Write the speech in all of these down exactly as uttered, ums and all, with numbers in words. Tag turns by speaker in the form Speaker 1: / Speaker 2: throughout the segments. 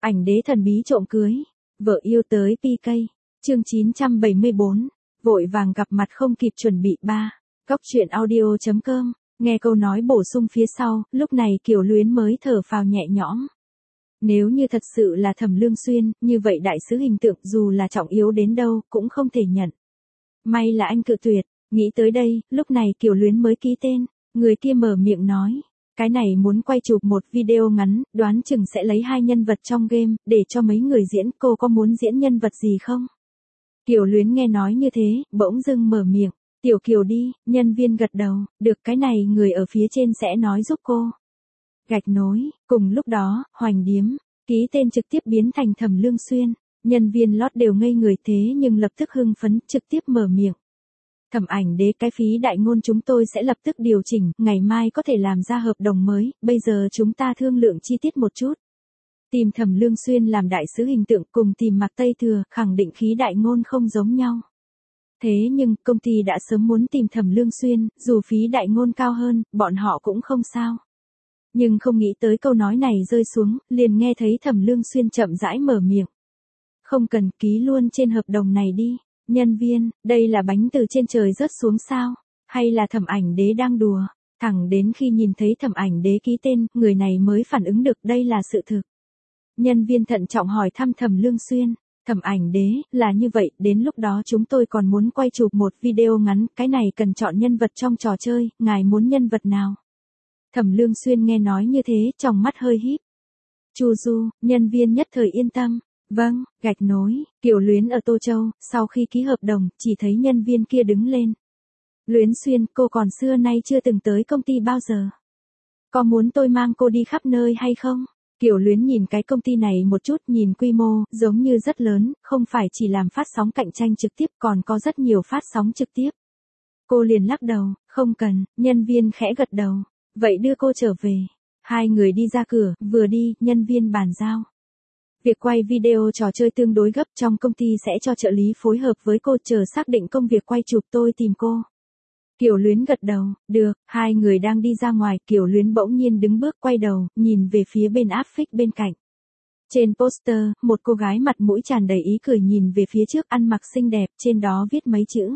Speaker 1: Ảnh đế thần bí trộm cưới, vợ yêu tới pê ca. Chương chín trăm bảy mươi bốn, vội vàng gặp mặt không kịp chuẩn bị ba. Góc truyện audio chấm com, nghe câu nói bổ sung phía sau, lúc này Kiều Luyến mới thở phào nhẹ nhõm. Nếu như thật sự là Thẩm Lương Xuyên, như vậy đại sứ hình tượng dù là trọng yếu đến đâu, cũng không thể nhận. May là anh cự tuyệt, nghĩ tới đây, lúc này Kiều Luyến mới ký tên, người kia mở miệng nói. Cái này muốn quay chụp một video ngắn, đoán chừng sẽ lấy hai nhân vật trong game, để cho mấy người diễn, cô có muốn diễn nhân vật gì không? Kiều Luyến nghe nói như thế, bỗng dưng mở miệng, Tiểu Kiều đi, nhân viên gật đầu, được cái này người ở phía trên sẽ nói giúp cô. Gạch nối, cùng lúc đó, Hoành Điếm, ký tên trực tiếp biến thành Thẩm Lương Xuyên, nhân viên lót đều ngây người thế nhưng lập tức hưng phấn, trực tiếp mở miệng. Thẩm Ảnh Đế, cái phí đại ngôn chúng tôi sẽ lập tức điều chỉnh, ngày mai có thể làm ra hợp đồng mới, bây giờ chúng ta thương lượng chi tiết một chút. Tìm Thẩm Lương Xuyên làm đại sứ hình tượng cùng tìm Mạc Tây Thừa, khẳng định khí đại ngôn không giống nhau. Thế nhưng, công ty đã sớm muốn tìm Thẩm Lương Xuyên, dù phí đại ngôn cao hơn, bọn họ cũng không sao. Nhưng không nghĩ tới câu nói này rơi xuống, liền nghe thấy Thẩm Lương Xuyên chậm rãi mở miệng. Không cần, ký luôn trên hợp đồng này đi. Nhân viên, đây là bánh từ trên trời rớt xuống sao? Hay là Thẩm Ảnh Đế đang đùa? Thẳng đến khi nhìn thấy Thẩm Ảnh Đế ký tên, người này mới phản ứng được đây là sự thực. Nhân viên thận trọng hỏi thăm Thẩm Lương Xuyên. Thẩm Ảnh Đế, là như vậy, đến lúc đó chúng tôi còn muốn quay chụp một video ngắn, cái này cần chọn nhân vật trong trò chơi, ngài muốn nhân vật nào? Thẩm Lương Xuyên nghe nói như thế, trong mắt hơi híp. Chu Du, nhân viên nhất thời yên tâm. Vâng, gạch nối, Kiều Luyến ở Tô Châu, sau khi ký hợp đồng, chỉ thấy nhân viên kia đứng lên. Luyến Xuyên, cô còn xưa nay chưa từng tới công ty bao giờ. Có muốn tôi mang cô đi khắp nơi hay không? Kiều Luyến nhìn cái công ty này một chút, nhìn quy mô, giống như rất lớn, không phải chỉ làm phát sóng cạnh tranh trực tiếp, còn có rất nhiều phát sóng trực tiếp. Cô liền lắc đầu, không cần, nhân viên khẽ gật đầu. Vậy đưa cô trở về. Hai người đi ra cửa, vừa đi, nhân viên bàn giao. Việc quay video trò chơi tương đối gấp, trong công ty sẽ cho trợ lý phối hợp với cô, chờ xác định công việc quay chụp tôi tìm cô. Kiều Luyến gật đầu, được, hai người đang đi ra ngoài, Kiều Luyến bỗng nhiên đứng bước quay đầu, nhìn về phía bên áp phích bên cạnh. Trên poster, một cô gái mặt mũi tràn đầy ý cười nhìn về phía trước, ăn mặc xinh đẹp, trên đó viết mấy chữ.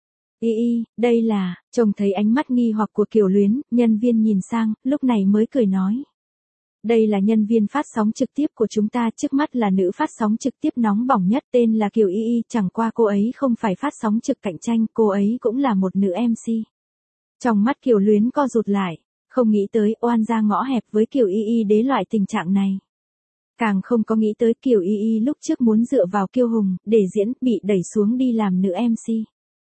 Speaker 1: Y y, đây là, trông thấy ánh mắt nghi hoặc của Kiều Luyến, nhân viên nhìn sang, lúc này mới cười nói. Đây là nhân viên phát sóng trực tiếp của chúng ta, trước mắt là nữ phát sóng trực tiếp nóng bỏng nhất, tên là Kiều Y Y, chẳng qua cô ấy không phải phát sóng trực cạnh tranh, cô ấy cũng là một nữ em xê. Trong mắt Kiều Luyến co rụt lại, không nghĩ tới oan ra ngõ hẹp với Kiều Y Y đế loại tình trạng này. Càng không có nghĩ tới Kiều Y Y lúc trước muốn dựa vào Kiêu Hùng, để diễn, bị đẩy xuống đi làm nữ em xê.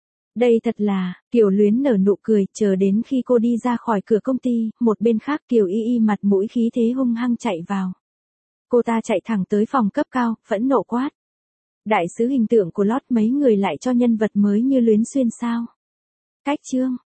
Speaker 1: Đây thật là, Kiều Luyến nở nụ cười, chờ đến khi cô đi ra khỏi cửa công ty, một bên khác Kiều Y Y mặt mũi khí thế hung hăng chạy vào. Cô ta chạy thẳng tới phòng cấp cao, phẫn nộ quát. Đại sứ hình tượng của lót mấy người lại cho nhân vật mới như Luyến Xuyên sao? Cách chương,